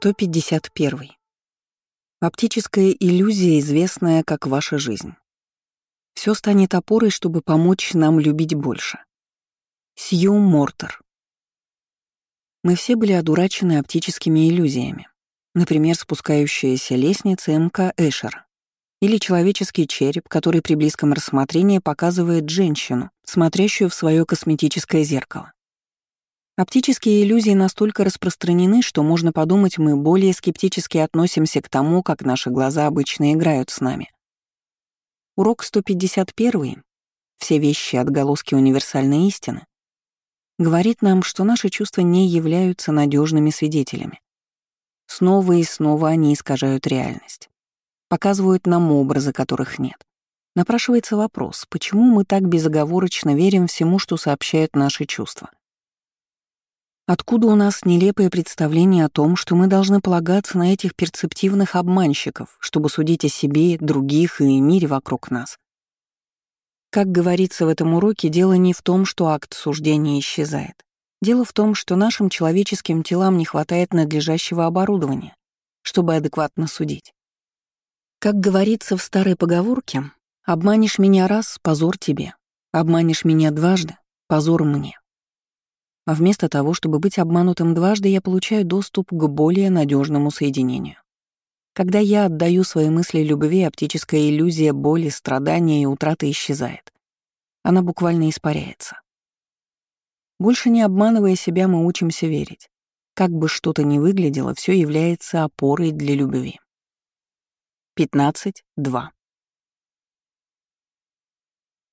151. Оптическая иллюзия, известная как ваша жизнь. Все станет опорой, чтобы помочь нам любить больше. Сью Мортер. Мы все были одурачены оптическими иллюзиями. Например, спускающаяся лестница М.К. Эшера. Или человеческий череп, который при близком рассмотрении показывает женщину, смотрящую в свое косметическое зеркало. Оптические иллюзии настолько распространены, что можно подумать, мы более скептически относимся к тому, как наши глаза обычно играют с нами. Урок 151, все вещи — отголоски универсальной истины, говорит нам, что наши чувства не являются надежными свидетелями. Снова и снова они искажают реальность, показывают нам образы, которых нет. Напрашивается вопрос, почему мы так безоговорочно верим всему, что сообщают наши чувства? Откуда у нас нелепое представление о том, что мы должны полагаться на этих перцептивных обманщиков, чтобы судить о себе, других и мире вокруг нас? Как говорится в этом уроке, дело не в том, что акт суждения исчезает. Дело в том, что нашим человеческим телам не хватает надлежащего оборудования, чтобы адекватно судить. Как говорится в старой поговорке, «Обманешь меня раз — позор тебе, обманешь меня дважды — позор мне». А вместо того, чтобы быть обманутым дважды, я получаю доступ к более надежному соединению. Когда я отдаю свои мысли любви, оптическая иллюзия боли, страдания и утраты исчезает. Она буквально испаряется. Больше не обманывая себя, мы учимся верить. Как бы что-то ни выглядело, все является опорой для любви. 15.2.